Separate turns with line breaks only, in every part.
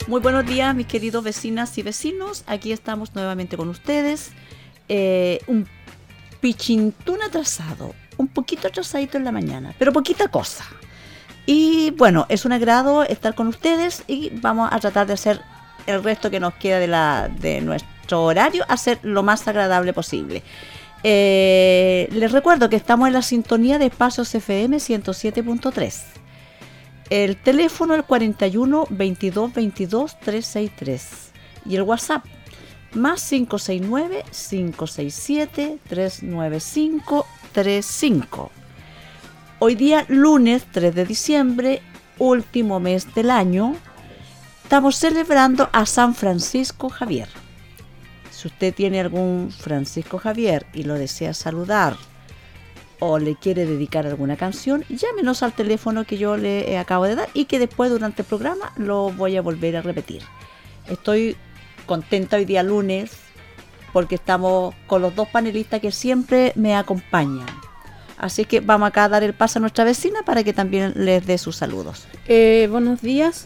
Muy buenos días, mis queridos vecinas y vecinos. Aquí estamos nuevamente con ustedes. Un pichintún atrasado, un poquito atrasadito en la mañana, pero poquita cosa. Y bueno, es un agrado estar con ustedes y vamos a tratar de hacer el resto que nos queda de nuestro horario, hacer lo más agradable posible. Les recuerdo que estamos en la sintonía de Espacios FM 107.3. El teléfono el 41 22 22 363 y el WhatsApp más 569 567 395 35. Hoy día lunes 3 de diciembre, último mes del año, estamos celebrando a San Francisco Javier. Si usted tiene algún Francisco Javier y lo desea saludar o le quiere dedicar alguna canción, llámenos al teléfono que yo le acabo de dar y que después durante el programa lo voy a volver a repetir. Estoy contenta hoy día lunes porque estamos con los dos panelistas que siempre me acompañan. Así que vamos acá a dar el paso a nuestra vecina para que también les dé sus saludos.
Buenos días.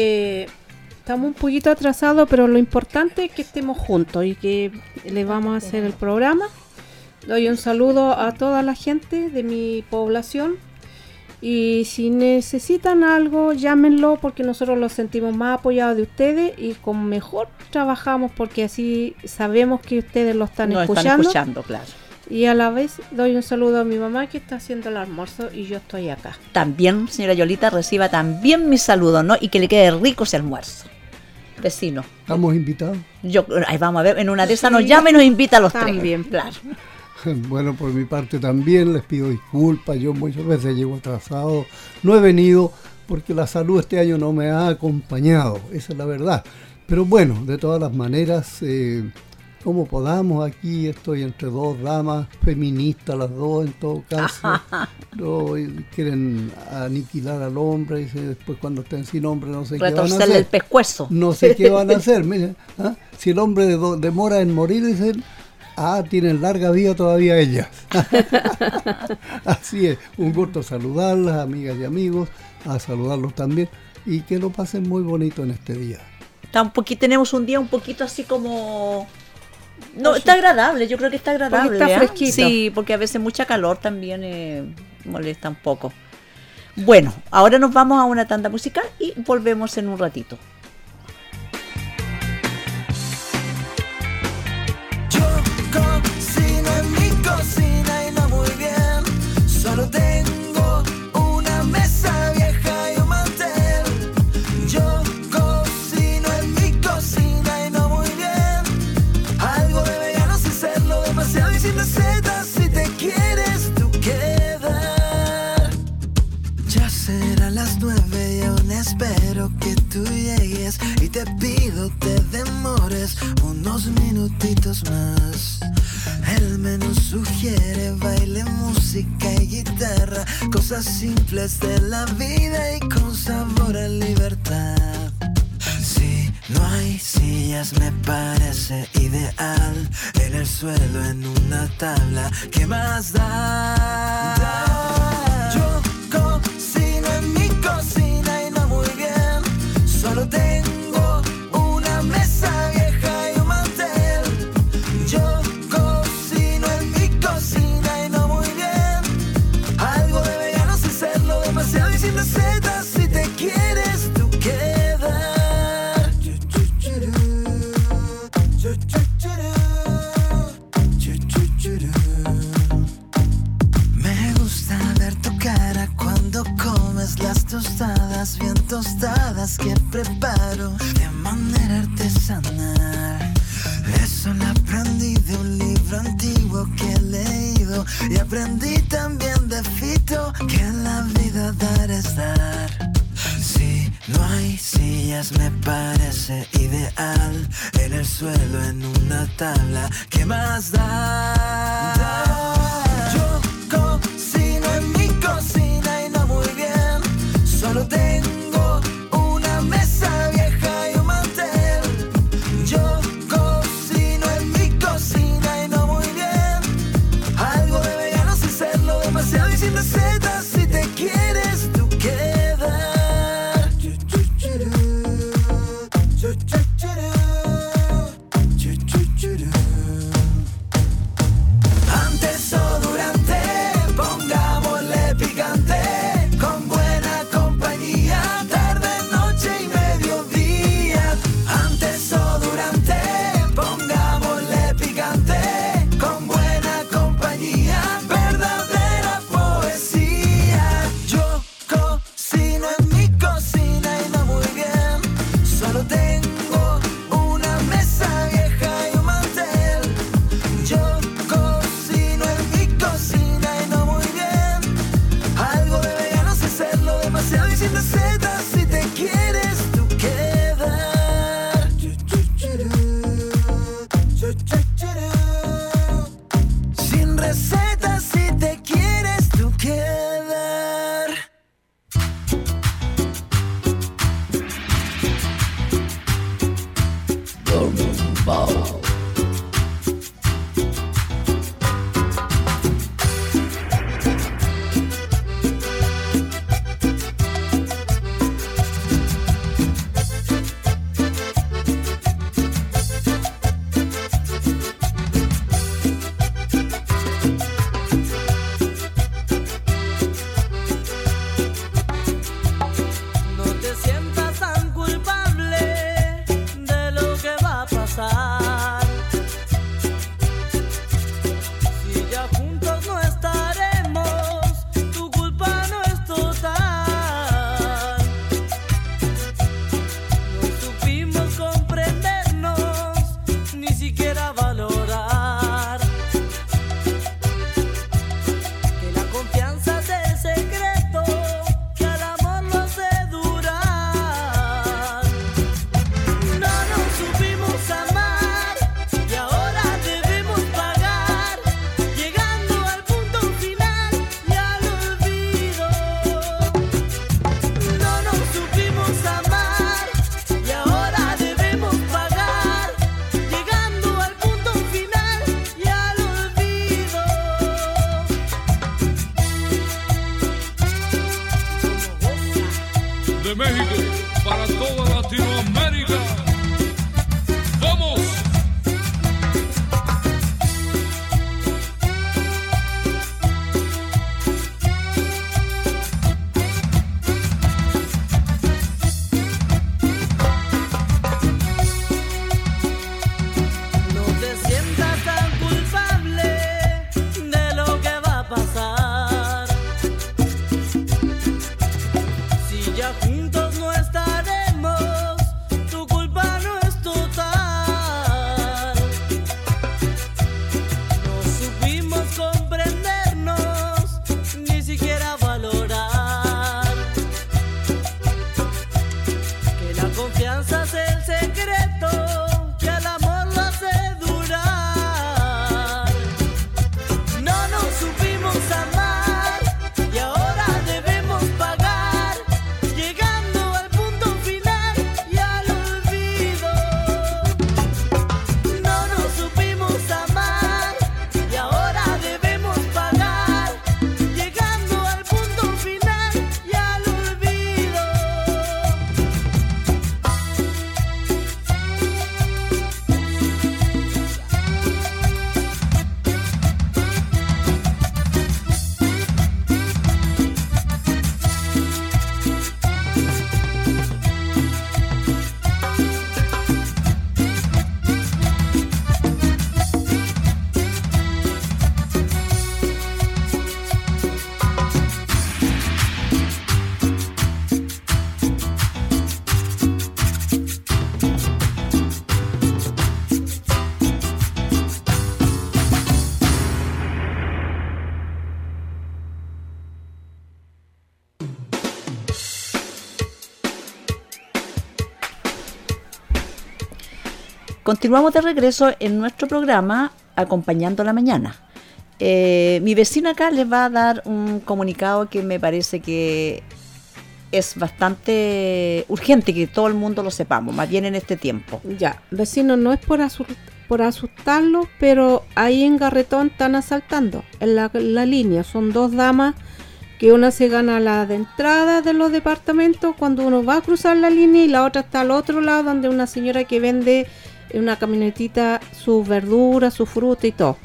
Estamos un poquito atrasados, pero lo importante es que estemos juntos y que les vamos a hacer el programa. Doy un saludo a toda la gente de mi población y si necesitan algo, llámenlo porque nosotros los sentimos más apoyados de ustedes y con mejor trabajamos porque así sabemos que ustedes lo están escuchando,
claro.
Y a la vez doy un saludo a mi mamá que está haciendo el almuerzo y yo estoy acá.
También, señora Yolita, reciba también mis saludos, ¿no? Y que le quede rico ese almuerzo. Vecino.
¿Estamos invitados?
Ahí vamos a ver, en una de esas nos llama y nos invita a los
también,
tres. Claro.
Bueno, por mi parte también les pido disculpas, yo muchas veces llego atrasado, no he venido porque la salud este año no me ha acompañado, esa es la verdad. Pero bueno, de todas las maneras, como podamos, aquí estoy entre dos damas feministas, las dos en todo caso, no, quieren aniquilar al hombre, y después cuando estén sin hombre no sé qué van a hacer.
El pescuezo.
No sé qué van a hacer, miren, si el hombre demora en morir, dicen... tienen larga vida todavía ellas. Así es, un gusto saludarlas, amigas y amigos, a saludarlos también y que lo pasen muy bonito en este día.
Tenemos un día un poquito así como... No, está agradable, yo creo que está agradable.
Porque está fresquito.
Sí, porque a veces mucha calor también molesta un poco. Bueno, ahora nos vamos a una tanda musical y volvemos en un ratito.
Cocina y no muy bien, solo tengo una mesa vieja y un mantel. Yo cocino en mi cocina y no muy bien, algo de vegano sin serlo demasiado y sin recetas. Si te quieres tú quedar, ya serán las 9 y aún espero que tú llegues y te pido te demores unos minutitos más. El menú sugiere baile, música y guitarra, cosas simples de la vida y con sabor a libertad. Si no hay sillas me parece ideal, en el suelo en una tabla, ¿qué más da? Yo cocino en mi cocina y no muy bien, solo tengo una mesa vieja y un mantel. Yo cocina y no muy bien, algo de vegano sin serlo demasiado y sin recetas. Si te quieres tú quedar, me gusta ver tu cara cuando comes las tostadas bien tostadas que preparo de manera artesanal. Eso lo aprendí de un libro antiguo que he leído y aprendí también de Fito que en la vida dar es dar. Si no hay sillas me parece ideal, en el suelo en una tabla, ¿qué más da? Yo cocino en mi cocina y no muy bien, solo tengo una mesa vieja y un mantel. Yo cocino en mi cocina y no muy bien, algo de vegano sin serlo demasiado y sin recetas. Si te quieres tú quedar, ya juntos no estaremos, tu culpa no es total. No supimos comprendernos, ni siquiera valorar que la confianza es el secreto que al amor lo hace durar. No nos supimos amar y ahora debemos pagar, llegando al punto final y al olvido. No nos supimos amar y ahora debemos pagar, llegando al punto final y al olvido.
Continuamos de regreso en nuestro programa Acompañando la Mañana. Mi vecina acá les va a dar un comunicado que me parece que es bastante urgente que todo el mundo lo sepamos, más bien en este tiempo.
Ya, vecino, no es por asustarlo, pero ahí en Garretón están asaltando en la línea. Son dos damas que una se gana la de entrada de los departamentos cuando uno va a cruzar la línea y la otra está al otro lado donde una señora que vende en una camionetita sus verduras, su fruta y todo.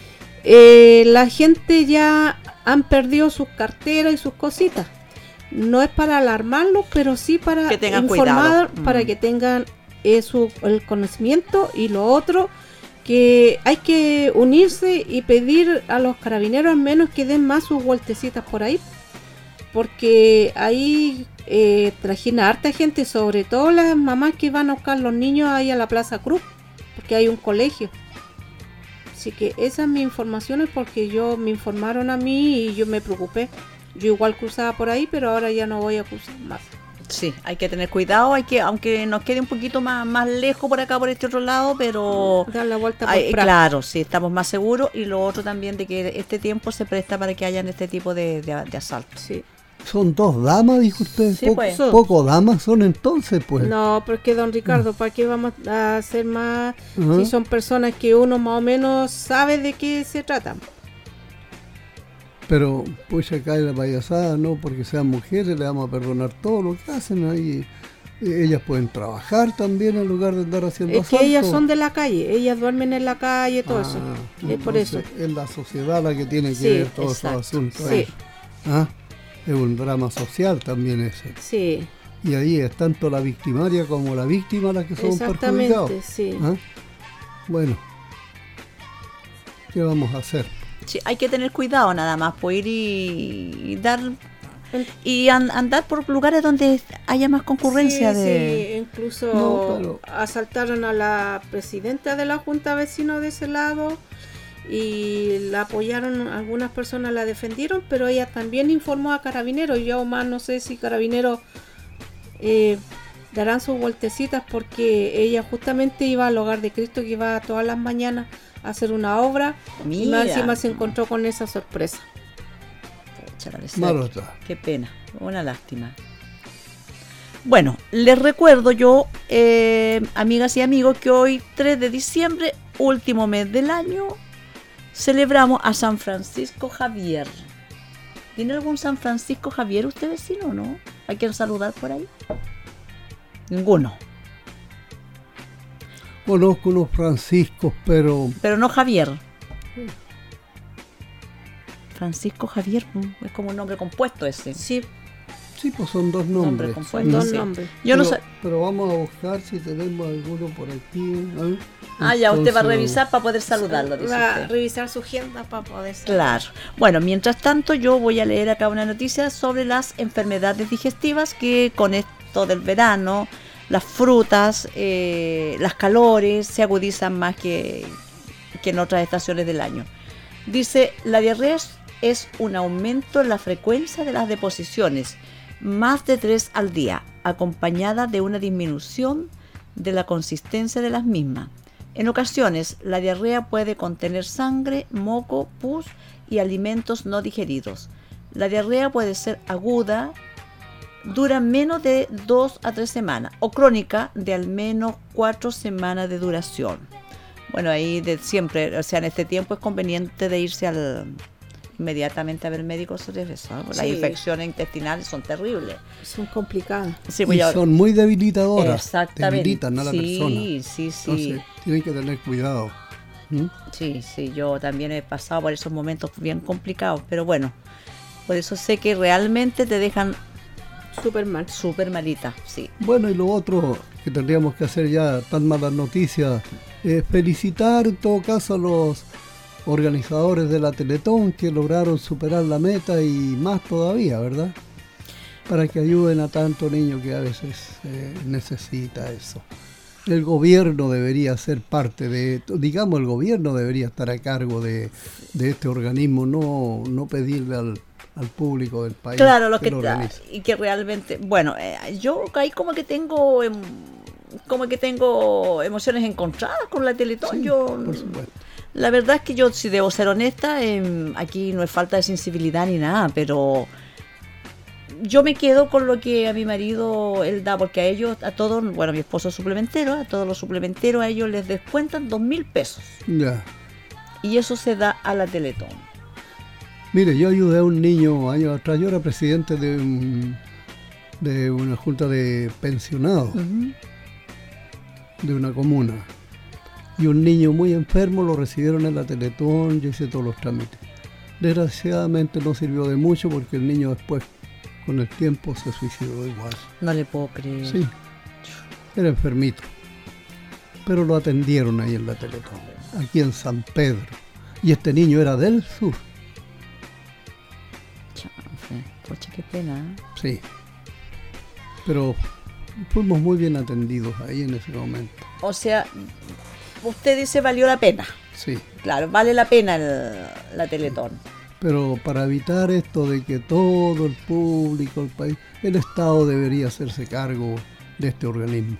La gente ya han perdido sus carteras y sus cositas. No es para alarmarlos, pero sí para
que tengan
informar,
cuidado.
para que tengan el conocimiento. Y lo otro, que hay que unirse y pedir a los carabineros al menos que den más sus vueltecitas por ahí, porque ahí trajina harta gente, sobre todo las mamás que van a buscar los niños ahí a la Plaza Cruz, porque hay un colegio. Así que esas son mis informaciones, porque me informaron a mí y yo me preocupé. Yo igual cruzaba por ahí, pero ahora ya no voy a cruzar más.
Sí, hay que tener cuidado, aunque nos quede un poquito más lejos por acá, por este otro lado, pero
dar la vuelta por Prat.
Claro, sí, estamos más seguros. Y lo otro también de que este tiempo se presta para que hayan este tipo de asaltos.
Sí.
Son dos damas, dijo usted.
Sí, pues.
Poco damas son entonces, pues.
No, porque don Ricardo, ¿para qué vamos a hacer más si son personas que uno más o menos sabe de qué se tratan?
Pero pues acá en la payasada, no porque sean mujeres, le vamos a perdonar todo lo que hacen ahí. Ellas pueden trabajar también en lugar de andar haciendo
Es
asaltos.
que ellas son de la calle, ellas duermen en la calle, todo eso. Es por eso.
Es la sociedad la que tiene que
Sí,
ver todos
exacto.
esos asuntos.
Sí.
¿Ah? Es un drama social también ese.
Sí,
Y ahí es tanto la victimaria como la víctima las que son perjudicados.
exactamente, sí.
¿Ah? Bueno, ¿qué vamos a hacer?
Sí, hay que tener cuidado nada más, por ir y dar y andar por lugares donde haya más concurrencia
Sí, incluso
No, pero-
asaltaron a la presidenta de la Junta Vecino de ese lado y la apoyaron, algunas personas la defendieron, pero ella también informó a Carabineros. Yo más no sé si Carabineros darán sus vueltecitas, porque ella justamente iba al Hogar de Cristo, que iba todas las mañanas a hacer una obra. Y
Mira.
más encima se encontró con esa sorpresa.
Pucha, parece-
Malo está.
Qué pena, una lástima. Bueno, les recuerdo yo, amigas y amigos, que hoy 3 de diciembre, último mes del año, celebramos a San Francisco Javier. ¿Tiene algún San Francisco Javier usted, vecino, o no? ¿Hay que saludar por ahí? Ninguno.
Conozco unos franciscos, pero
Pero no Javier. Francisco Javier, es como un nombre compuesto ese.
Sí,
sí, pues son dos
Nombre
nombres.
compuesto,
dos
sí.
nombres.
Yo no
Pero-
sé.
Pero vamos a buscar si tenemos alguno por aquí. ¿eh?
Ah, ya, usted va a
Entonces,
revisar para poder saludarlo, dice
Va a
usted.
revisar su agenda para poder salir.
Claro. Bueno, mientras tanto yo voy a leer acá una noticia sobre las enfermedades digestivas que con esto del verano, las frutas, las calores se agudizan más que en otras estaciones del año. Dice, la diarrea es un aumento en la frecuencia de las deposiciones, más de 3 al día, acompañada de una disminución de la consistencia de las mismas. En ocasiones, la diarrea puede contener sangre, moco, pus y alimentos no digeridos. La diarrea puede ser aguda, dura menos de 2 a 3 semanas, o crónica de al menos 4 semanas de duración. Bueno, ahí de siempre, o sea, en este tiempo es conveniente de irse inmediatamente a ver médicos sobre eso, ¿no? Las
Sí.
infecciones intestinales son terribles.
Son complicadas.
Sí,
y
voy a-
son muy debilitadoras.
Exactamente.
Debilitan a la persona.
Sí.
Entonces, tienen que tener cuidado. ¿Mm?
Sí, yo también he pasado por esos momentos bien complicados, pero bueno, por eso sé que realmente te dejan
Súper mal.
súper malita, sí.
Bueno, y lo otro que tendríamos que hacer ya, tan malas noticias, es felicitar en todo caso a los organizadores de la Teletón que lograron superar la meta y más todavía, ¿verdad? Para que ayuden a tanto niño que a veces necesita eso. El gobierno debería ser parte de, digamos, el gobierno debería estar a cargo de este organismo, no pedirle al público del país.
Claro, lo que
lo organice.
y que realmente, bueno, yo ahí como que tengo emociones encontradas con la Teletón.
Sí,
Yo
por supuesto.
la verdad es que yo, si debo ser honesta, aquí no es falta de sensibilidad ni nada, pero yo me quedo con lo que a mi marido él da, porque a ellos, a todos, bueno, mi esposo es suplementero, a todos los suplementeros a ellos les descuentan 2.000 pesos
Ya.
y eso se da a la Teletón.
Mire, yo ayudé a un niño años atrás, yo era presidente de una junta de pensionados
Ujú.
de una comuna. Y un niño muy enfermo lo recibieron en la Teletón, yo hice todos los trámites. Desgraciadamente no sirvió de mucho porque el niño después, con el tiempo, se suicidó igual.
No le puedo creer.
Sí, era enfermito. Pero lo atendieron ahí en la Teletón, aquí en San Pedro. Y este niño era del sur,
Chanfle. Pocha, qué pena. ¿Eh?
sí. Pero fuimos muy bien atendidos ahí en ese momento,
O sea, usted dice valió la pena.
sí.
Claro, vale la pena la Teletón.
Pero para evitar esto de que todo el público, el país, el Estado debería hacerse cargo de este organismo.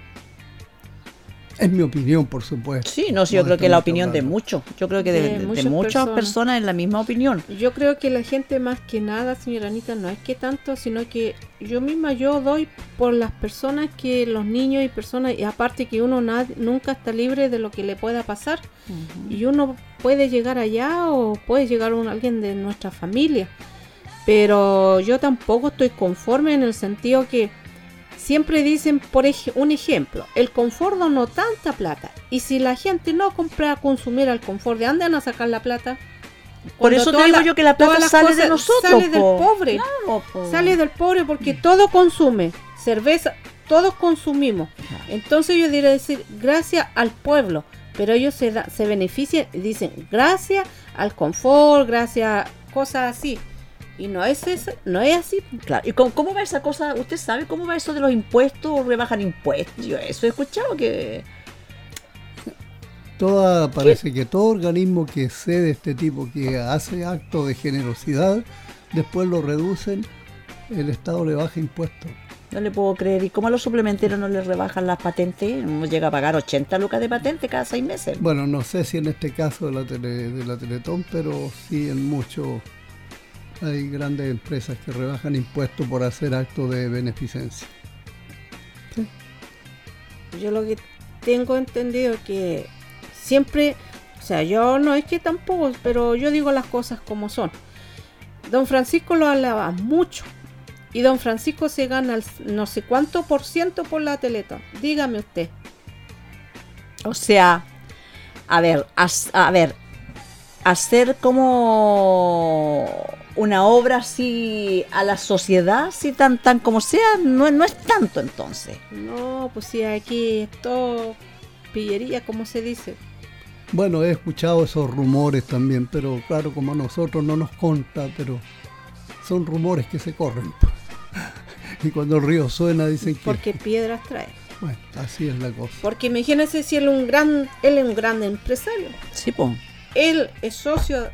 Es mi opinión, por supuesto.
Sí, no, sí, yo creo que la opinión de
muchos.
muchos. Yo creo que
De
de
muchas
muchas personas es la misma opinión.
Yo creo que la gente más que nada, señora Anita, no es que tanto, sino que yo misma yo doy por las personas que los niños y personas, y aparte que uno nunca está libre de lo que le pueda pasar, y uno puede llegar allá o puede llegar alguien de nuestra familia, pero yo tampoco estoy conforme en el sentido que siempre dicen, un ejemplo, el confort no tanta plata, y si la gente no compra a consumir al confort, ¿de dónde van a sacar la plata?
Por
Cuando
eso te
todas
digo
las-
yo que la
todas
plata
las
sale de
cosas
nosotros.
sale del
po.
pobre.
Claro, po.
Sale del pobre porque todo consume, cerveza, todos consumimos. Entonces yo diría decir gracias al pueblo, pero ellos se benefician y dicen gracias al confort, gracias a cosas así. Y no es así.
Claro. ¿Y cómo va esa cosa? ¿Usted sabe cómo va eso de los impuestos? ¿Rebajan impuestos? Yo eso he escuchado que...
Parece que todo organismo que cede este tipo, que hace actos de generosidad, después lo reducen, el Estado le baja impuestos.
No le puedo creer. ¿Y cómo a los suplementeros no les rebajan las patentes? Uno llega a pagar 80 lucas de patente cada 6 meses.
Bueno, no sé si en este caso de la Teletón, pero sí en muchos hay grandes empresas que rebajan impuestos por hacer actos de beneficencia.
Yo lo que tengo entendido es que siempre, o sea, yo no es que tampoco, pero yo digo las cosas como son. Don Francisco lo alaba mucho y don Francisco se gana el no sé cuánto % por la Teletón. Dígame usted.
O sea, a ver, hacer como una obra así a la sociedad, así tan como sea, no es tanto entonces.
No, pues sí, aquí todo pillería, como se dice.
Bueno, he escuchado esos rumores también, pero claro, como a nosotros no nos consta, pero son rumores que se corren. Y cuando el río suena dicen que...
Porque piedras trae.
Bueno, así es la cosa.
Porque imagínense si él es un gran empresario.
Sí, po.
Él es socio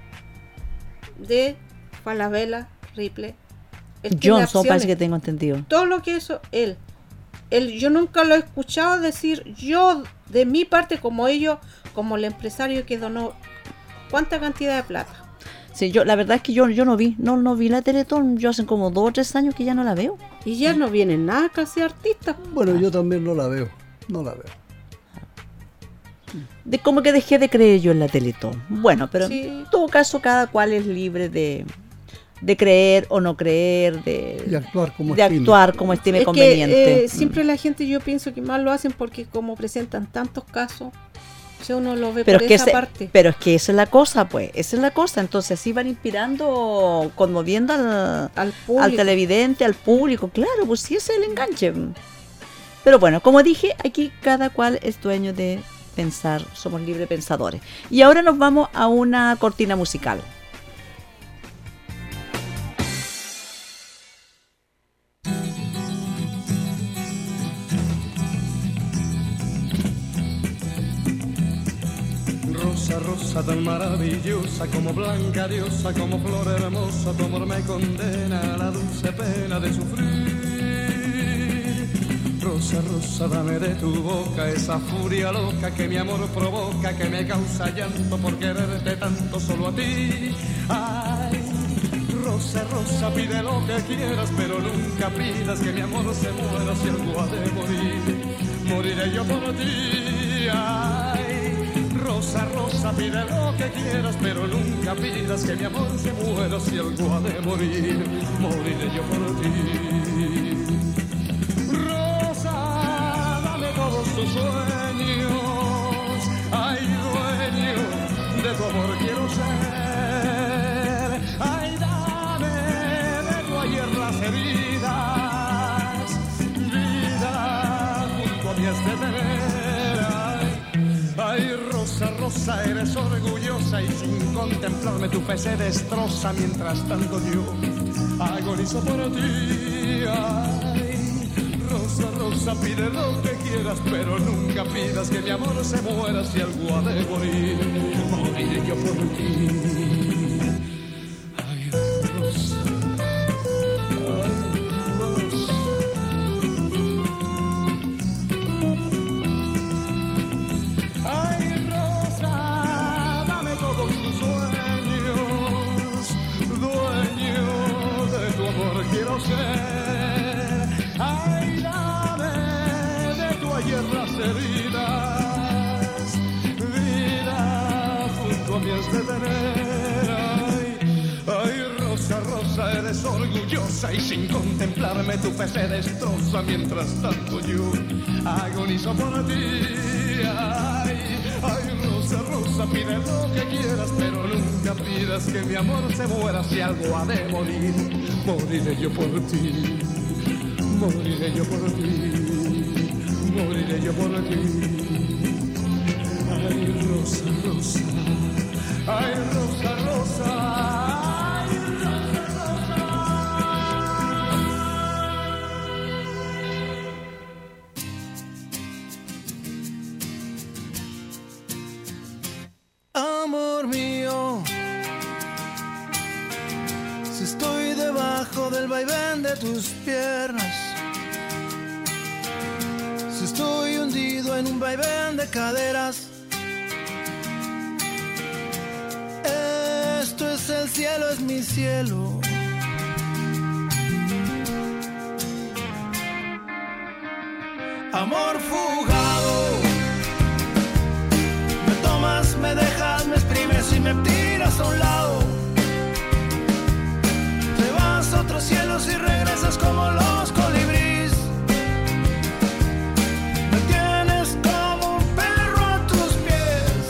de Falabella, Ripley. Él tiene
Johnson
acciones.
parece que tengo entendido.
Todo lo que eso, él, yo nunca lo he escuchado decir, yo de mi parte como ellos, como el empresario que donó cuánta cantidad de plata.
Sí, la verdad es que yo no vi la Teletón. Yo hace como 2 o 3 años que ya no la veo.
Y ya no vienen nada casi artistas.
Bueno, yo también no la veo.
De como que dejé de creer yo en la Teletón. Bueno, pero
Sí.
en todo caso cada cual es libre de creer o no creer,
Y actuar como
de
estime.
actuar como estime
Es
conveniente.
que siempre la gente, yo pienso que más lo hacen porque como presentan tantos casos, si uno lo ve
Pero
por
es que
esa parte.
pero es que esa es la cosa, pues, esa es la cosa. Entonces así van inspirando, conmoviendo
Al público.
al televidente, al público, claro, pues sí, ese es el enganche. Pero bueno, como dije, aquí cada cual es dueño de pensar, somos libres pensadores. Y ahora nos vamos a una cortina musical.
Rosa, rosa tan maravillosa, como blanca diosa, como flor hermosa, tu amor me condena a la dulce pena de sufrir. Rosa, rosa, dame de tu boca esa furia loca que mi amor provoca, que me causa llanto por quererte tanto solo a ti. Ay, rosa, rosa, pide lo que quieras, pero nunca pidas que mi amor se muera si algo ha de morir. Moriré yo por ti. Ay, rosa, rosa, pide lo que quieras, pero nunca pidas que mi amor se muera si algo ha de morir. Moriré yo por ti. Rosa, dame todos tus sueños. Ay, dueño de tu amor quiero ser. Ay, dame de tu ayer las heridas. Vida junto a mí has de tener. Ay, rosa, rosa, eres orgullosa y sin contemplarme tu fe se destroza. Mientras tanto yo agonizo por ti. Ay, rosa, rosa, pide lo que quieras, pero nunca pidas que mi amor se muera si algo ha de morir. Moriré yo por ti. Ay, rosa, ay, rosa. Ay, rosa, dame todos tus sueños, dueño de tu amor quiero ser. Ay, dame de tu ayer las heridas, vida junto a mí has de tener. Ay, rosa, rosa, eres orgullosa y sin contemplarme tu fe se destroza. Mientras tanto yo agonizo por ti. Ay, rosa, rosa, pide lo que quieras, pero nunca pidas que mi amor se muera si algo ha de morir. Moriré yo por ti, moriré yo por ti, moriré yo por ti. Ay, rosa, rosa, ay, rosa, rosa, ay, rosa, rosa.
Amor mío, si estoy debajo del vaivén de tus piernas, si estoy hundido en un vaivén de caderas, esto es el cielo, es mi cielo. Amor fugado, me tomas, me dejas, me exprimes y me tiras a un lado. Te vas a otros cielos y regresas como los colibríes. Me tienes como un perro a tus pies.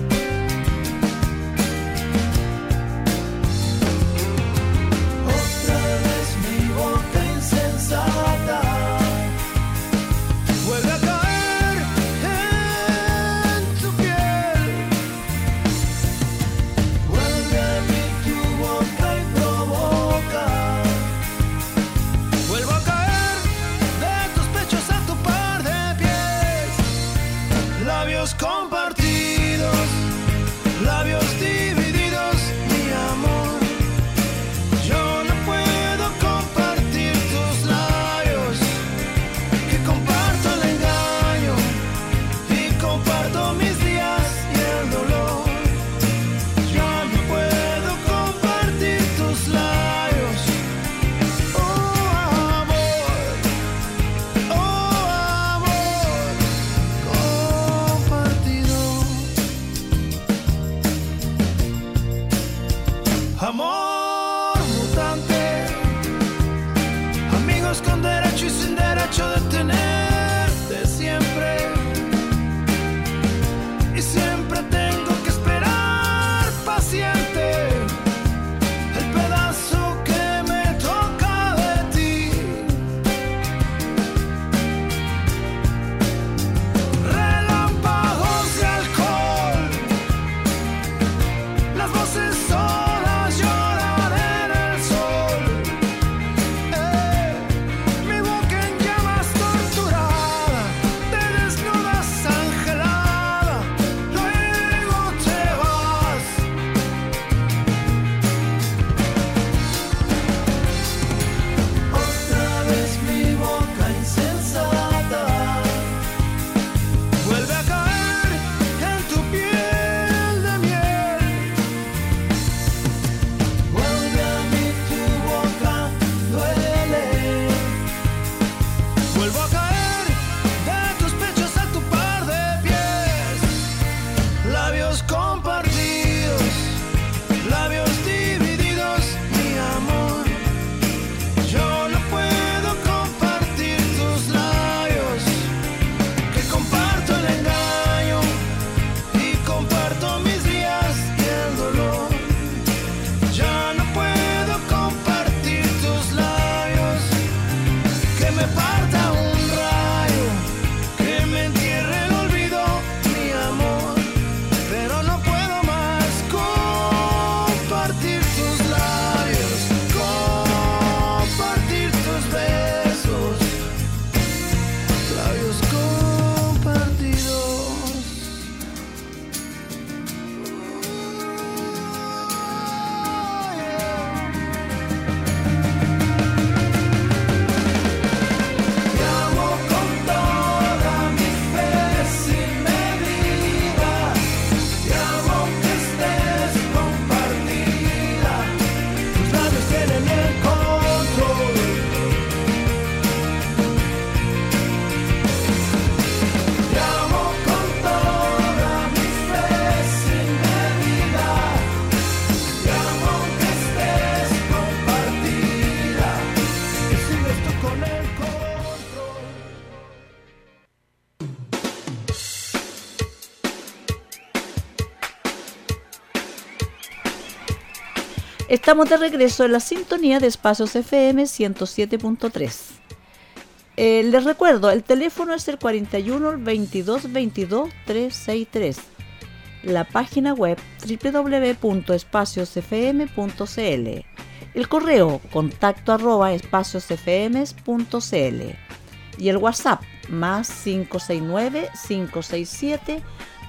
Otra vez mi boca insensata vuelve a caer
Estamos de regreso en la sintonía de Espacios FM 107.3. Les recuerdo, el teléfono es el 41 22 22 363. La página web www.espaciosfm.cl. El correo contacto@espaciosfm.cl. Y el WhatsApp más 569 567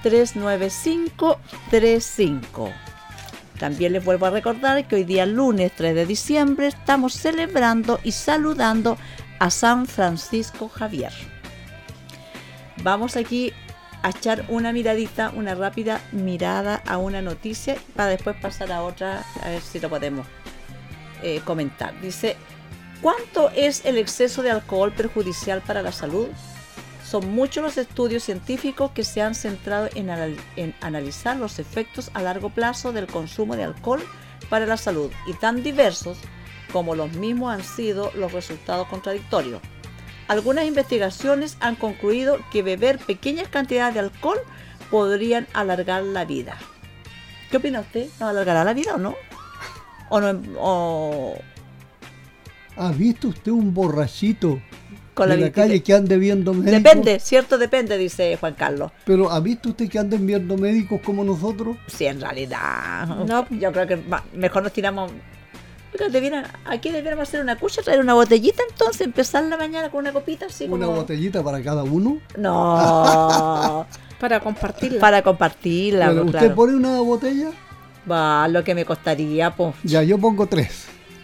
39535. También les vuelvo a recordar que hoy día lunes 3 de diciembre estamos celebrando y saludando a San Francisco Javier. Vamos aquí a echar una miradita, una rápida mirada a una noticia para después pasar a otra, a ver si lo podemos comentar. Dice, ¿cuánto es el exceso de alcohol perjudicial para la salud? Son muchos los estudios científicos que se han centrado en analizar los efectos a largo plazo del consumo de alcohol para la salud, y tan diversos como los mismos han sido los resultados contradictorios. Algunas investigaciones han concluido que beber pequeñas cantidades de alcohol podrían alargar la vida. ¿Qué opina usted? ¿Nos alargará la vida o no? ¿O no?
¿Ha visto usted un borrachito
Con
de
la
la calle que ande viendo médicos?
Depende, ¿cierto? Depende, dice Juan Carlos.
Pero ¿ha visto usted que anden viendo médicos como nosotros?
Sí, en realidad.
No.
Yo creo que mejor nos tiramos. Aquí debiéramos hacer una cucha, traer una botellita, entonces empezar la mañana con una copita así
¿Una
como...
botellita para cada uno?
No,
Para compartirla.
para compartirla,
Bueno,
pues,
¿usted
claro.
pone una botella?
Va, lo que me costaría, pues.
Ya, yo pongo 3.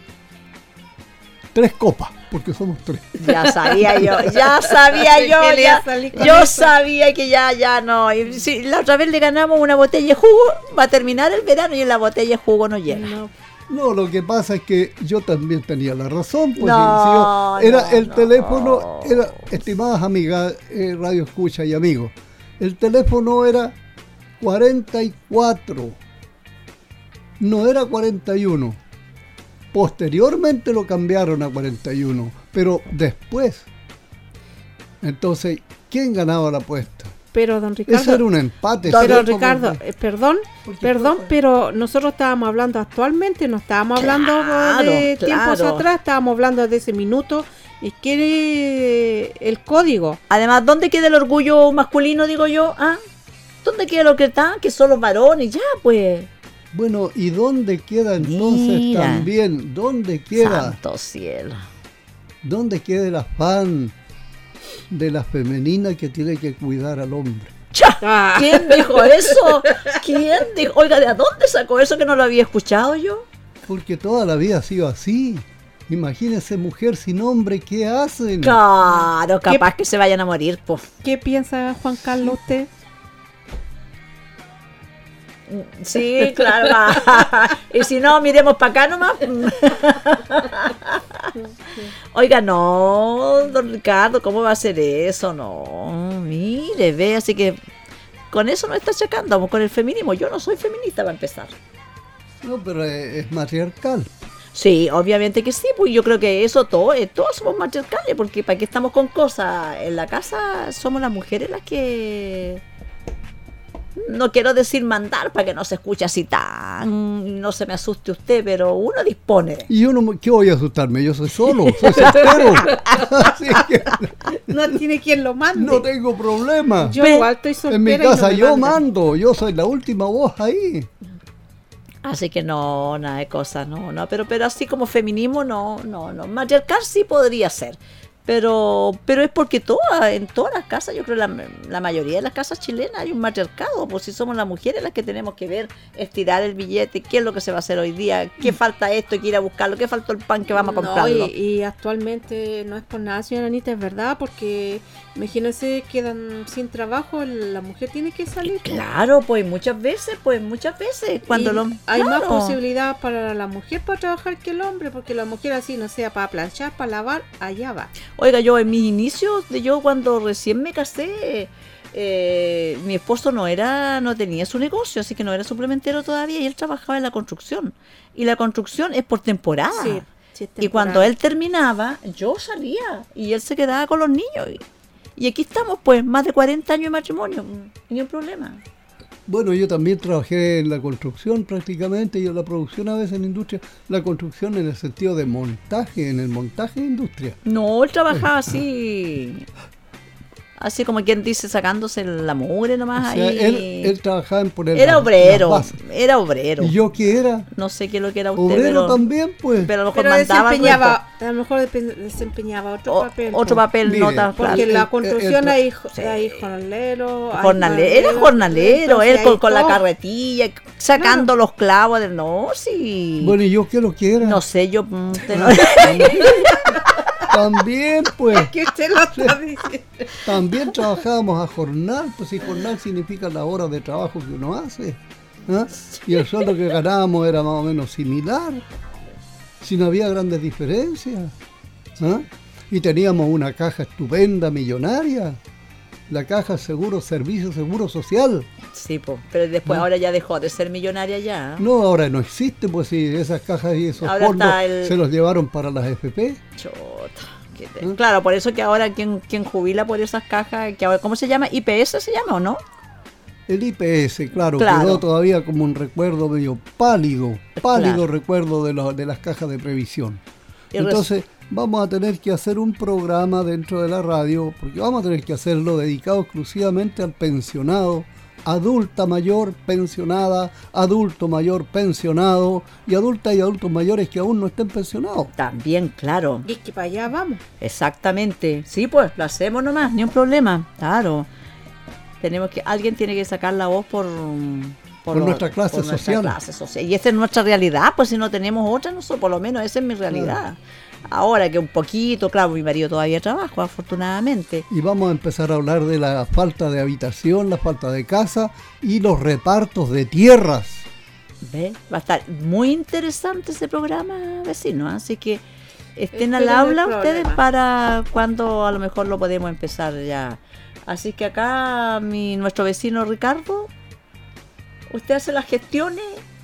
3 copas, porque somos 3.
Ya sabía yo,
¿Qué le
ya,
va a salir con
yo
eso?
sabía que ya no. Y si la otra vez le ganamos una botella de jugo, va a terminar el verano y la botella de jugo no llega.
No.
No, lo que pasa es que yo también tenía la razón. Pues,
No,
si yo- era
no,
el
no.
teléfono, era, estimadas amigas, radio escucha y amigos, el teléfono era 44, no era 41. Posteriormente lo cambiaron a 41, pero después. Entonces, ¿quién ganaba la apuesta?
Pero don
Eso
Ricardo,
era un empate.
pero
¿cierto?
Ricardo, perdón, pero nosotros estábamos hablando actualmente, no estábamos hablando de tiempos
claro.
atrás, estábamos hablando de ese minuto y que el código.
Además, ¿dónde queda el orgullo masculino, digo yo? ¿Ah? ¿Dónde queda lo que está? Que son los varones, ya, pues.
Bueno, ¿y dónde queda entonces
Mira.
también? ¿Dónde queda?
Santo cielo.
¿Dónde queda el afán de la femenina que tiene que cuidar al hombre?
¡Cha!
Ah.
¿Quién dijo eso? ¿Quién dijo? Oiga, ¿de dónde sacó eso que no lo había escuchado yo?
Porque toda la vida ha sido así. Imagínese mujer sin hombre, ¿qué hacen?
Claro, capaz que se vayan a morir, pues.
¿Qué piensa Juan Carlos usted?
Sí, claro. Y si no, miremos para acá nomás. Oiga, no, don Ricardo, ¿cómo va a ser eso? No, mire, ve, así que con eso no está checando, con el feminismo. Yo no soy feminista para empezar.
No, pero es matriarcal.
Sí, obviamente que sí, pues yo creo que eso todos somos matriarcales, porque ¿para qué estamos con cosas? En la casa somos las mujeres las que... No quiero decir mandar para que no se escuche así tan... No se me asuste usted, pero uno dispone.
Y yo no, ¿qué voy a asustarme? Yo soy solo, soy soltero. Así que
No tiene quien lo mande.
no tengo problema.
Yo igual estoy soltera
En mi
y no
casa
me
yo
mandan.
mando, yo soy la última voz ahí.
Así que no, nada de cosas, no, pero así como feminismo, no. Matriarcal sí podría ser, pero es porque en todas las casas, yo creo la mayoría de las casas chilenas hay un matriarcado, pues si somos las mujeres las que tenemos que ver, estirar el billete, qué es lo que se va a hacer hoy día, qué falta esto, hay que ir a buscarlo, qué faltó el pan que vamos a comprarlo.
No, y actualmente no es por nada, señora Anita, es verdad, porque imagínense, quedan sin trabajo, la mujer tiene que salir.
Claro, pues muchas veces, cuando
Y hay más
claro.
posibilidad para la mujer para trabajar que el hombre, porque la mujer así, no sea para planchar, para lavar, allá va.
Oiga, yo en mis inicios, yo cuando recién me casé, mi esposo no tenía su negocio, así que no era suplementero todavía, y él trabajaba en la construcción. Y la construcción es por temporada.
Sí, sí, es
Y cuando
temporal.
él terminaba, yo salía y él se quedaba con los niños. Y aquí estamos, pues, más de 40 años de matrimonio, ni un problema.
Bueno, yo también trabajé en la construcción prácticamente y en la producción a veces en la industria. La construcción en el sentido de montaje, en el montaje de industria.
No, él trabajaba así como quien dice, sacándose la mugre nomás
O sea,
ahí.
él trabajaba en poner
Era
las
obrero,
bases.
era obrero.
¿Y yo qué era?
No sé qué es lo que era usted,
Obrero
pero,
también, pues.
pero a lo mejor
Pero
mandaba el
desempeñaba, a lo mejor desempeñaba otro
cuerpo.
papel.
Otro
pues.
papel,
Mire,
no tan
porque
Porque
claro.
en la
el
construcción
tra-
hay jornalero. hay
Era jornalero,
entonces
él
hay
con la
todo.
carretilla, sacando los clavos del... No, sí.
Bueno, ¿y yo qué es lo que era?
No sé, yo...
También, pues.
Que usted lo está diciendo.
También trabajábamos a jornal, pues si jornal significa la hora de trabajo que uno hace. ¿Ah? Y el sueldo que ganábamos era más o menos similar, si no había grandes diferencias. ¿Ah? Y teníamos una caja estupenda, millonaria, la caja Servicio Seguro Social.
Sí, pues, pero después ahora ya dejó de ser millonaria ya.
No, ahora no existe, pues si esas cajas y esos
Ahora
fondos
está el-
se los llevaron para las FP.
Chota. Claro, por eso que ahora quien jubila por esas cajas, que ahora, ¿cómo se llama? ¿IPS se llama o no?
El IPS, claro,
Claro.
quedó todavía como un recuerdo medio pálido
Claro.
recuerdo de las cajas de previsión.
Y
Entonces vamos a tener que hacer un programa dentro de la radio, porque vamos a tener que hacerlo dedicado exclusivamente al pensionado, adulta mayor pensionada, adulto mayor pensionado y adultas y adultos mayores que aún no estén pensionados.
También, claro.
Y es que para allá vamos.
Exactamente. Sí, pues, lo hacemos nomás, ni un problema. Claro. Alguien tiene que sacar la voz por
nuestra clase social.
Y esa es nuestra realidad, pues si no tenemos otra, nosotros, por lo menos esa es mi realidad. Ahora que un poquito, claro, mi marido todavía trabaja, afortunadamente.
Y vamos a empezar a hablar de la falta de habitación, la falta de casa y los repartos de tierras.
¿Ve? Va a estar muy interesante ese programa, vecino. Así que estén al
Esperen el
habla ustedes
programa.
para cuando a lo mejor lo podemos empezar ya. Así que acá nuestro vecino Ricardo, usted hace las gestiones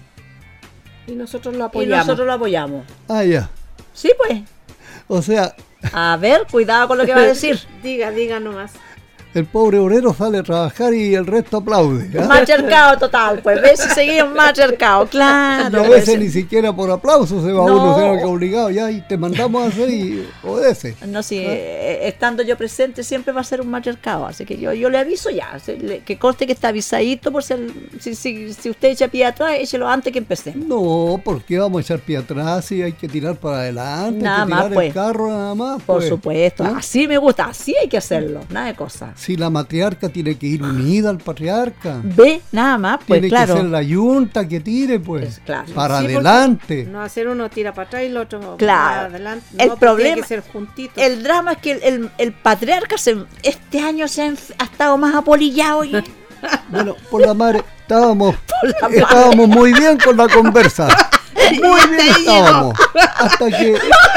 Y nosotros lo
y
apoyamos.
nosotros lo apoyamos.
Ah, ya.
Sí, pues.
O sea,
A ver, cuidado con lo que va a decir.
Diga nomás.
el pobre obrero sale a trabajar y el resto aplaude. ¿ah?
Machercado total, pues. Ves si seguimos machercado,
Y
claro.
a
pues.
veces ni siquiera por aplauso se va
No.
uno, sino que obligado ya y te mandamos a hacer y obedece.
No, sí, estando yo presente siempre va a ser un machercado, así que yo le aviso ya, que conste que está avisadito por si usted echa pie atrás, échelo antes que empecemos.
No, porque vamos a echar pie atrás y hay que tirar para adelante,
Nada
hay que
más,
tirar
pues.
el carro nada más.
Por
pues.
supuesto,
¿Ah?
así me gusta, así hay que hacerlo, nada de cosas.
Si la matriarca tiene que ir unida al patriarca,
Ve, nada más, pues
tiene
claro.
que ser la yunta que tire, pues,
Pues, claro.
para
Sí, porque
adelante.
No hacer uno tira para atrás y el otro
Claro.
para adelante.
El
No, pues
problema-
tiene que ser juntito.
El drama es que el patriarca este año ha estado más apolillado. Oye.
Bueno, por la madre, estábamos muy bien con la conversa. Muy bien estábamos. Hasta que...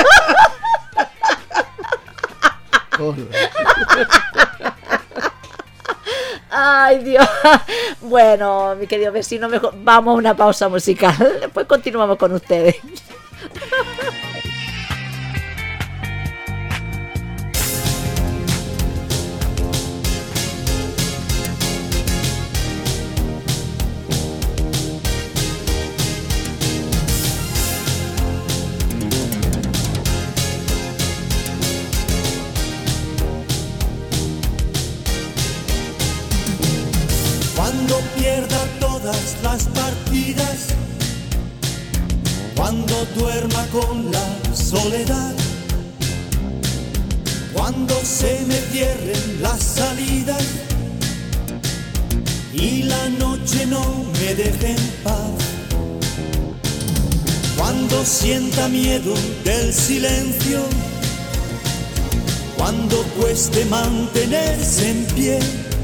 Hola.
Ay, Dios. Bueno, mi querido vecino, mejor vamos a una pausa musical. Después continuamos con ustedes.
Cuando pierda todas las partidas, cuando duerma con la soledad, cuando se me cierren las salidas y la noche no me deje en paz, cuando sienta miedo del silencio, cuando cueste mantenerse en pie,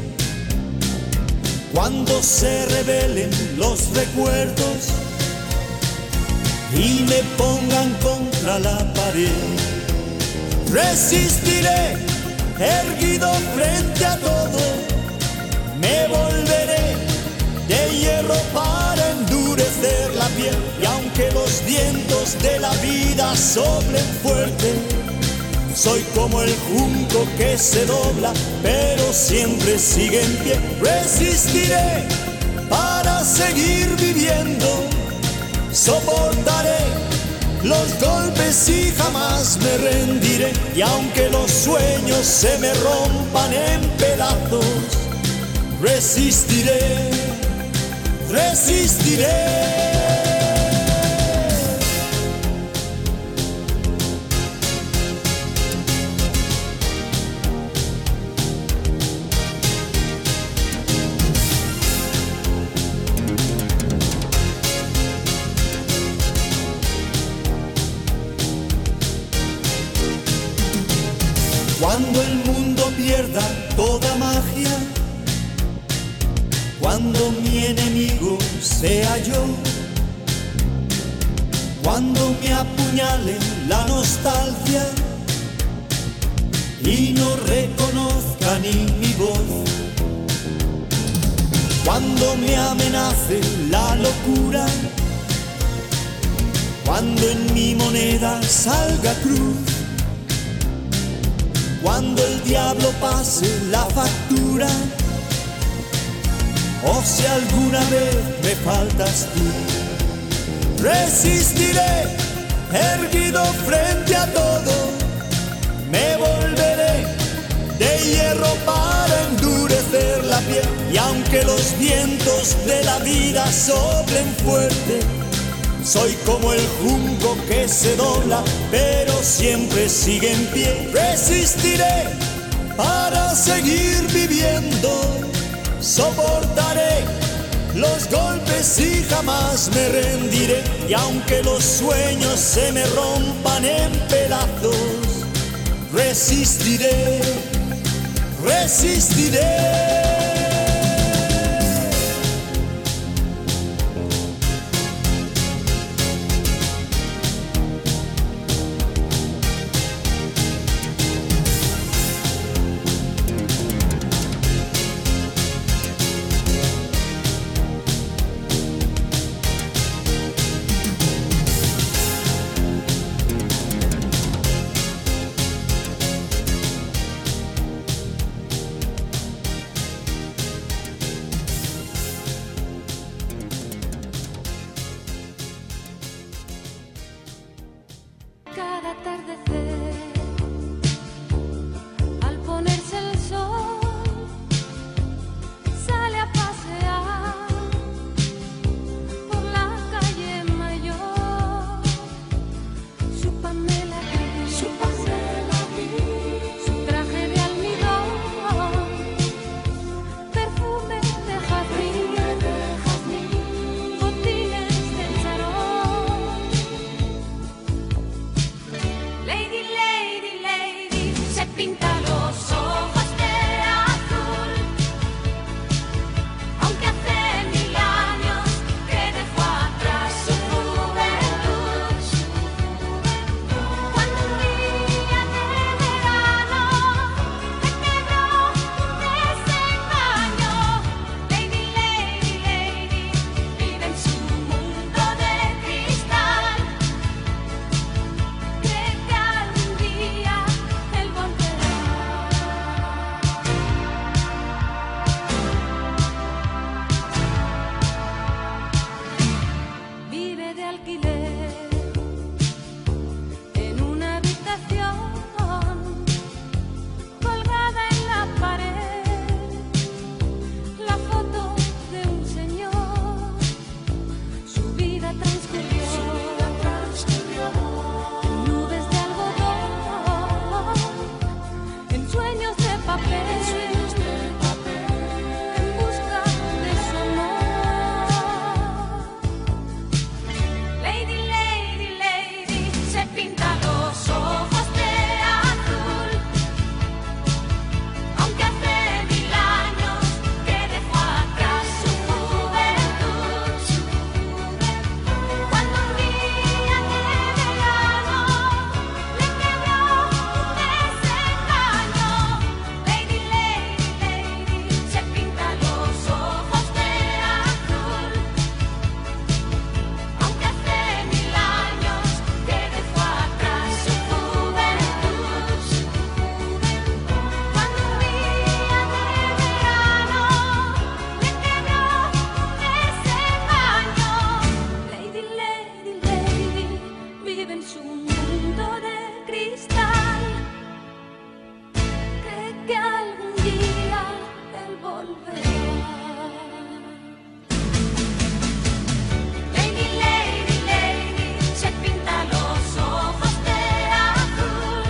cuando se revelen los recuerdos y me pongan contra la pared, resistiré erguido frente a todo, me volveré de hierro para endurecer la piel, y aunque los vientos de la vida soplen fuerte, soy como el junco que se dobla, pero siempre sigue en pie. Resistiré para seguir viviendo. Soportaré los golpes y jamás me rendiré. Y aunque los sueños se me rompan en pedazos, resistiré, resistiré. Cuando el mundo pierda toda magia, cuando mi enemigo sea yo, cuando me apuñale la nostalgia y no reconozca ni mi voz, cuando me amenace la locura, cuando en mi moneda salga cruz, cuando el diablo pase la factura, o si alguna vez me faltas tú, resistiré, erguido frente a todo, me volveré de hierro para endurecer la piel. Y aunque los vientos de la vida soplen fuerte, soy como el junco que se dobla, pero siempre sigue en pie. Resistiré para seguir viviendo. Soportaré los golpes y jamás me rendiré. Y aunque los sueños se me rompan en pedazos, resistiré, resistiré.
Lady, lady, lady, se pinta los ojos de azul.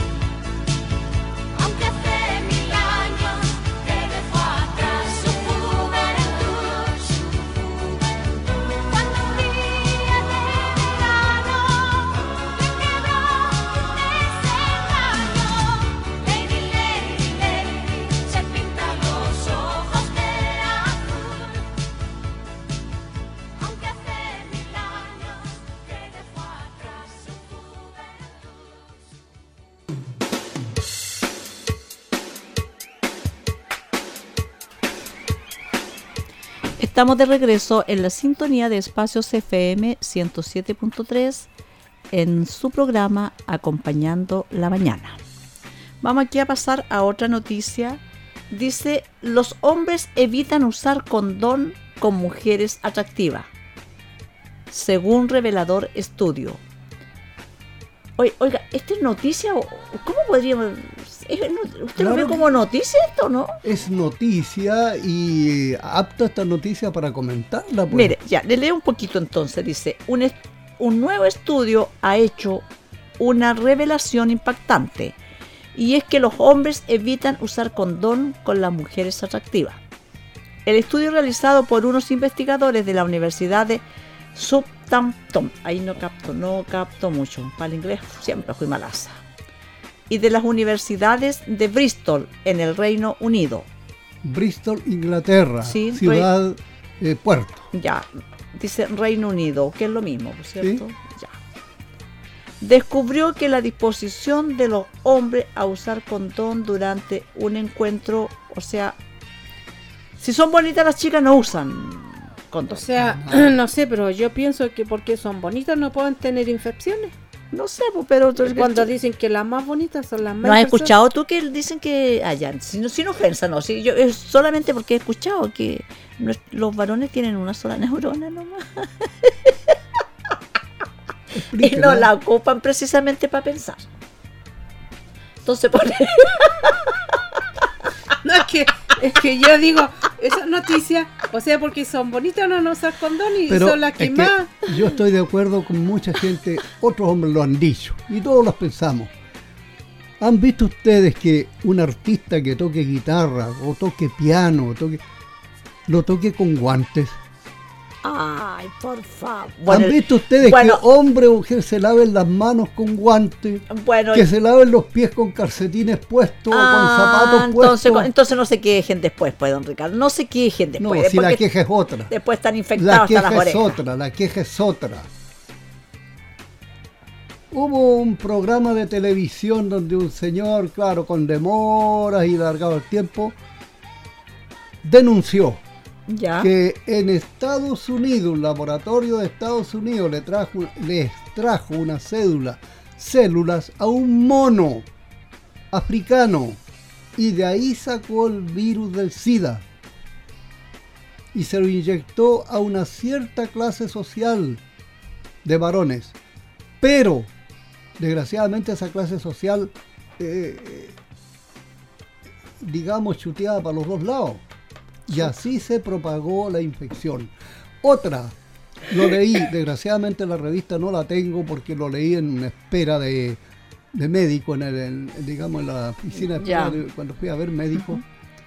Aunque hace 1000 años que dejó atrás su juventud. Cuando un día de verano le quebró un desengaño. Lady, lady, lady, se pinta los ojos de azul. Aunque hace 1000 años que dejó atrás su juventud.
Estamos de regreso en la sintonía de Espacios FM 107.3 en su programa Acompañando la Mañana. Vamos aquí a pasar a otra noticia. Dice, los hombres evitan usar condón con mujeres atractivas, según revelador estudio. Oiga, ¿esta es noticia o cómo podríamos...? ¿Usted lo ve como noticia esto, no?
Es noticia y apta esta noticia para comentarla. Pues.
Mire, ya, le leo un poquito entonces. Dice, un nuevo estudio ha hecho una revelación impactante. Y es que los hombres evitan usar condón con las mujeres atractivas. El estudio realizado por unos investigadores de la Universidad de Southampton, ahí no capto mucho, para el inglés siempre fui malaza, y de las universidades de Bristol en el Reino Unido.
Bristol, Inglaterra,
Sí,
ciudad puerto.
Ya, dice Reino Unido, que es lo mismo, ¿cierto? Sí. Ya. Descubrió que la disposición de los hombres a usar condón durante un encuentro, o sea, si son bonitas las chicas no usan condón.
O sea, no sé, pero yo pienso que porque son bonitas no pueden tener infecciones.
No sé, pero...
Cuando dicen que las más bonitas son las más...
¿No has escuchado tú que dicen que... sin ofensa, no. Si yo, es solamente porque he escuchado que los varones tienen una sola neurona nomás. Y no la ocupan precisamente para pensar. Entonces, por...
No, es que yo digo, esa noticia, o sea, porque son bonitas no usan condón y
pero
son las que más...
Yo estoy de acuerdo con mucha gente, otros hombres lo han dicho, y todos los pensamos. ¿Han visto ustedes que un artista que toque guitarra, o toque piano, lo toque con guantes?
Ay, por favor.
¿Han visto ustedes que hombre o mujer se laven las manos con guantes? Que se laven los pies con calcetines puestos o con zapatos puestos.
Entonces no se quejen después, pues, don Ricardo. No se quejen después.
No, si la queja es otra.
Después están infectados hasta las orejas.
La queja es otra. Hubo un programa de televisión donde un señor, claro, con demoras y largado el tiempo, denunció que en Estados Unidos, un laboratorio de Estados Unidos les trajo unas células a un mono africano y de ahí sacó el virus del SIDA y se lo inyectó a una cierta clase social de varones, pero desgraciadamente esa clase social digamos chuteada para los dos lados. Y así se propagó la infección. Otra, lo leí, desgraciadamente la revista no la tengo porque lo leí en espera de médico, en la oficina de espera cuando fui a ver médico.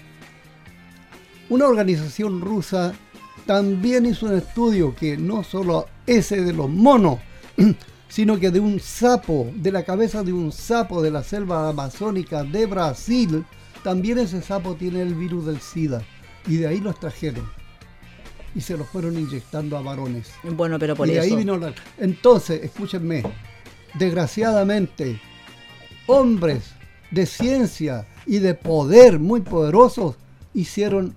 Una organización rusa también hizo un estudio que no solo ese de los monos, sino que de un sapo, de la cabeza de un sapo de la selva amazónica de Brasil, también ese sapo tiene el virus del SIDA. Y de ahí los trajeron y se los fueron inyectando a varones.
Bueno, pero por
y de
eso.
Ahí vino Entonces, escúchenme, desgraciadamente, hombres de ciencia y de poder muy poderosos hicieron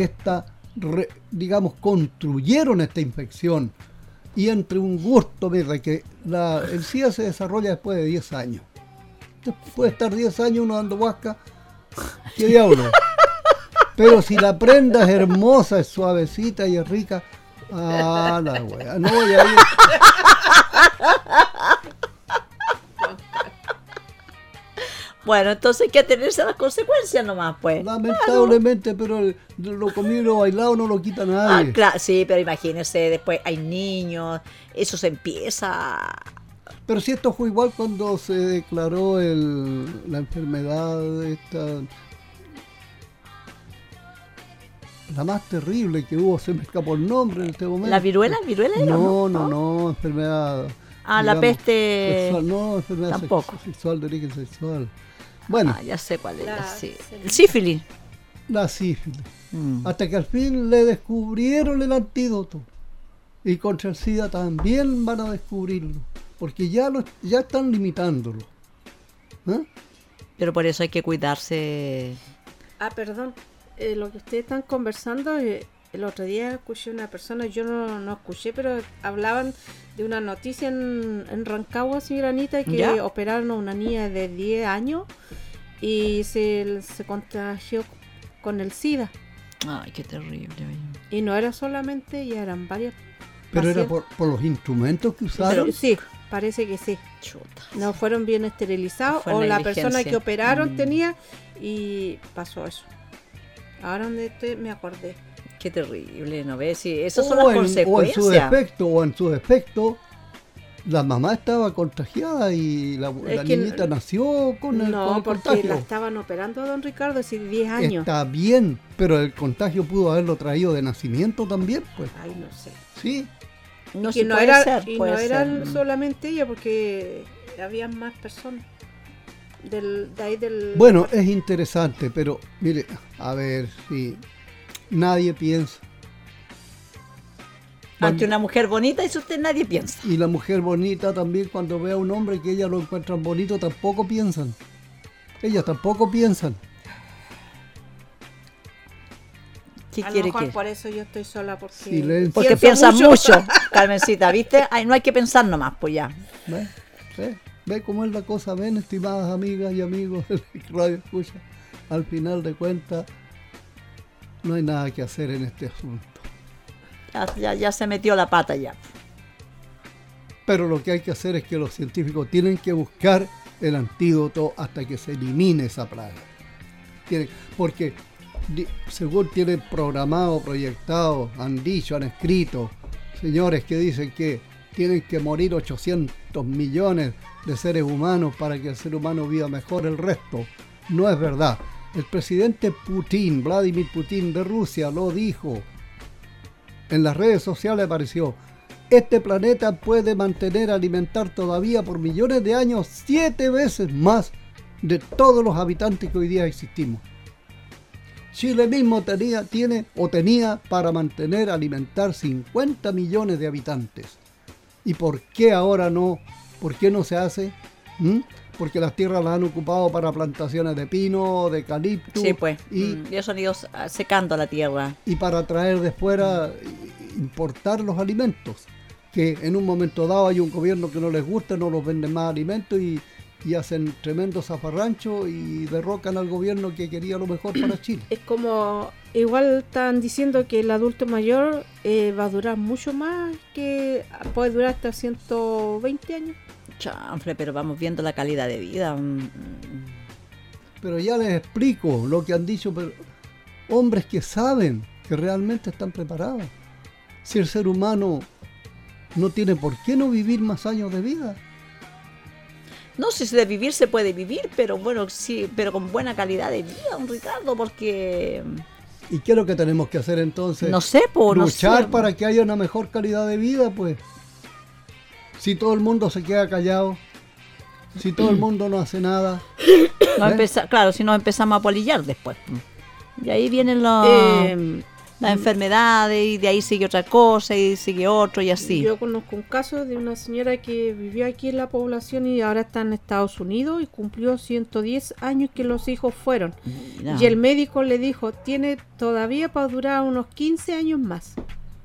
construyeron esta infección. Y entre un gusto, mira, que el SIDA se desarrolla después de 10 años. Puede estar 10 años uno dando huasca. ¿Qué diablo? Pero si la prenda es hermosa, es suavecita y es rica, la wea, no voy a ir.
Bueno, entonces hay que atenerse a las consecuencias nomás, pues.
Lamentablemente, pero lo comido y lo bailado no lo quita nadie.
Claro, sí, pero imagínense, después hay niños, eso se empieza.
Pero si esto fue igual cuando se declaró la enfermedad esta, la más terrible que hubo, se me escapó el nombre en este momento.
¿La viruela? ¿Viruela era o
No, enfermedad.
La peste.
Sexual, no, enfermedad
Tampoco.
sexual de origen sexual. Bueno,
Ya sé cuál es.
La-
Sí. El sífilis.
la sífilis.
Mm.
Hasta que al fin le descubrieron el antídoto. Y contra el SIDA también van a descubrirlo. Porque ya están limitándolo. ¿Eh?
Pero por eso hay que cuidarse.
Perdón. Lo que ustedes están conversando, el otro día escuché una persona, yo no escuché, pero hablaban de una noticia en Rancagua, señora Anita, que
¿Ya?
operaron a una niña de 10 años y se contagió con el SIDA.
Ay, qué terrible. oye.
Y no era solamente ella, eran varias.
Pero era
pacientes.
por los instrumentos que usaron.
Sí, parece que sí.
Chuta.
No fueron bien esterilizados
Fue
o la
negligencia.
persona que operaron
Mm.
tenía y pasó eso. Ahora donde me acordé.
Qué terrible, ¿no ves? Sí, esas son
o
las
en
consecuencias.
o en su defecto, la mamá estaba contagiada y la
Es que
niñita nació con el
No, porque
contagio.
la estaban operando a don Ricardo hace 10 años.
Está bien, pero el contagio pudo haberlo traído de nacimiento también, pues.
Ay, no sé.
Sí,
No,
Y
sí
que no
puede
era,
ser,
y
puede
no
ser.
eran solamente ella, porque había más personas. De ahí del.
bueno, es interesante, pero mire, a ver, si nadie piensa.
Ante una mujer bonita, eso usted nadie piensa.
Y la mujer bonita también, cuando ve a un hombre que ellas lo encuentran bonito, tampoco piensan. Ellas tampoco piensan.
¿Qué
a lo
quiere
mejor
que?
por eso yo estoy sola, porque.
Silencio.
Porque
pienso
piensa mucho, Carmencita, ¿viste? Ay, no hay que pensar nomás, pues ya.
¿Ve? ¿Ve cómo es la cosa? Ven, estimadas amigas y amigos de Radio Escucha. Al final de cuentas, no hay nada que hacer en este asunto.
Ya se metió la pata ya.
Pero lo que hay que hacer es que los científicos tienen que buscar el antídoto hasta que se elimine esa plaga. Porque según tienen programado, proyectado, han dicho, han escrito, señores que dicen que tienen que morir 800 millones de seres humanos para que el ser humano viva mejor el resto. No es verdad. El presidente Putin, Vladimir Putin de Rusia, lo dijo. En las redes sociales apareció: este planeta puede mantener, alimentar todavía por millones de años 7 veces más de todos los habitantes que hoy día existimos. Chile mismo tenía para mantener, alimentar 50 millones de habitantes. ¿Y por qué ahora no? ¿Por qué no se hace? Porque las tierras las han ocupado para plantaciones de pino, de eucalipto.
Sí, pues.
Y
Ellos han ido secando la tierra.
y para traer de fuera, importar los alimentos, que en un momento dado hay un gobierno que no les gusta, no los vende más alimentos y hacen tremendos zafarranchos y derrocan al gobierno que quería lo mejor para Chile.
Es como. Igual están diciendo que el adulto mayor va a durar mucho más, que puede durar hasta 120 años.
Chanfle, pero vamos viendo la calidad de vida.
Pero ya les explico lo que han dicho, pero hombres que saben, que realmente están preparados. Si el ser humano no tiene por qué no vivir más años de vida.
No sé si de vivir se puede vivir, pero bueno, sí, pero con buena calidad de vida, don Ricardo, porque
¿Y qué es lo que tenemos que hacer entonces?
no sé, por
Luchar para que haya una mejor calidad de vida, pues. Si todo el mundo se queda callado, si todo el mundo no hace nada.
claro, si nos empezamos a polillar después. Y ahí vienen las enfermedades y de ahí sigue otra cosa y sigue otro y así.
Yo conozco un caso de una señora que vivió aquí en la población y ahora está en Estados Unidos y cumplió 110 años que los hijos fueron.
Mira.
Y el médico le dijo, tiene todavía para durar unos 15 años más.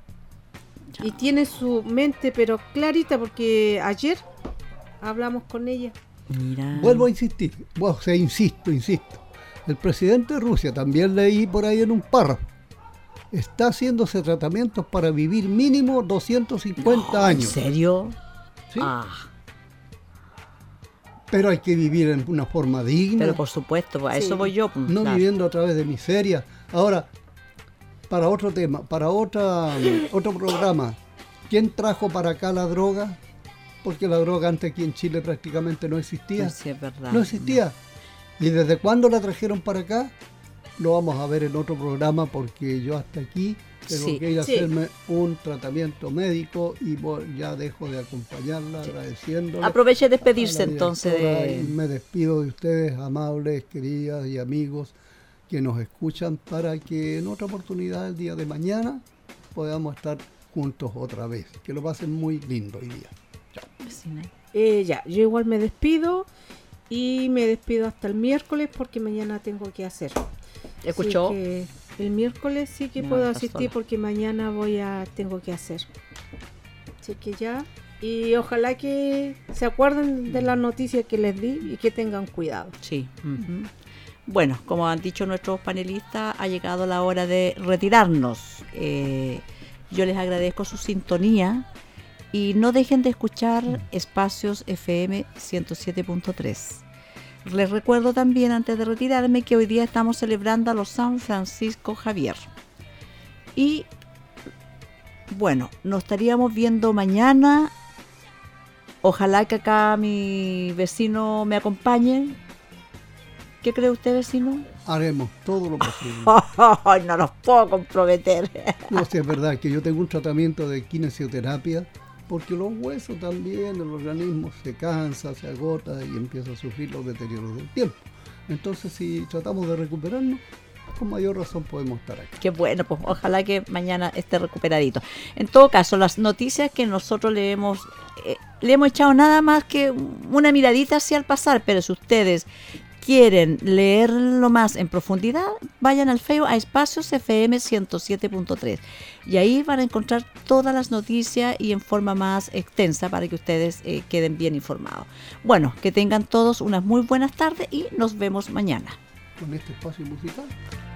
Y tiene su mente pero clarita porque ayer hablamos con ella.
Mira.
Vuelvo a insistir, insisto. El presidente de Rusia, también leí por ahí en un párrafo, está haciéndose tratamientos para vivir mínimo 250
¿En
años.
serio?
¿Sí?
Ah,
Pero hay que vivir en una forma digna,
Pero por supuesto, pues, a
Sí.
eso voy yo. pues,
no
claro.
viviendo a través de miseria. Ahora, para otro tema, para otro programa, ¿quién trajo para acá la droga? Porque la droga antes aquí en Chile prácticamente no existía.
Sí, es verdad.
No existía. ¿Y desde cuándo la trajeron para acá? Lo vamos a ver en otro programa porque yo hasta aquí tengo
Sí,
que ir a
sí.
hacerme un tratamiento médico y ya dejo de acompañarla agradeciéndole.
Aproveche de despedirse
a la
entonces
directora
de...
y me despido de ustedes, amables, queridas y amigos que nos escuchan, para que en otra oportunidad el día de mañana podamos estar juntos otra vez. Que lo pasen muy lindo hoy día.
Vecina.
Ya, yo igual me despido y me despido hasta el miércoles porque mañana tengo que hacer.
¿Escuchó?
Así que el miércoles sí que
No,
puedo
está
asistir
sola.
porque mañana tengo que hacer. Así que ya, y ojalá que se acuerden de las noticias que les di y que tengan cuidado.
Sí. Ujú. Bueno, como han dicho nuestros panelistas, ha llegado la hora de retirarnos. Yo les agradezco su sintonía y no dejen de escuchar Espacios FM 107.3. Les recuerdo también, antes de retirarme, que hoy día estamos celebrando a los San Francisco Javier. Y bueno, nos estaríamos viendo mañana. Ojalá que acá mi vecino me acompañe. ¿Qué cree usted, vecino?
Haremos todo lo posible.
Ay, no los puedo comprometer.
No, sí, es verdad que yo tengo un tratamiento de kinesioterapia porque los huesos también, el organismo se cansa, se agota y empieza a sufrir los deterioros del tiempo. Entonces, si tratamos de recuperarnos, con mayor razón podemos estar aquí.
Qué bueno, pues ojalá que mañana esté recuperadito. En todo caso, las noticias que nosotros le hemos echado nada más que una miradita hacia el pasar, pero si ustedes quieren leerlo más en profundidad, vayan al Facebook a Espacios FM 107.3 y ahí van a encontrar todas las noticias y en forma más extensa para que ustedes queden bien informados. Bueno, que tengan todos unas muy buenas tardes y nos vemos mañana.
Con este espacio musical.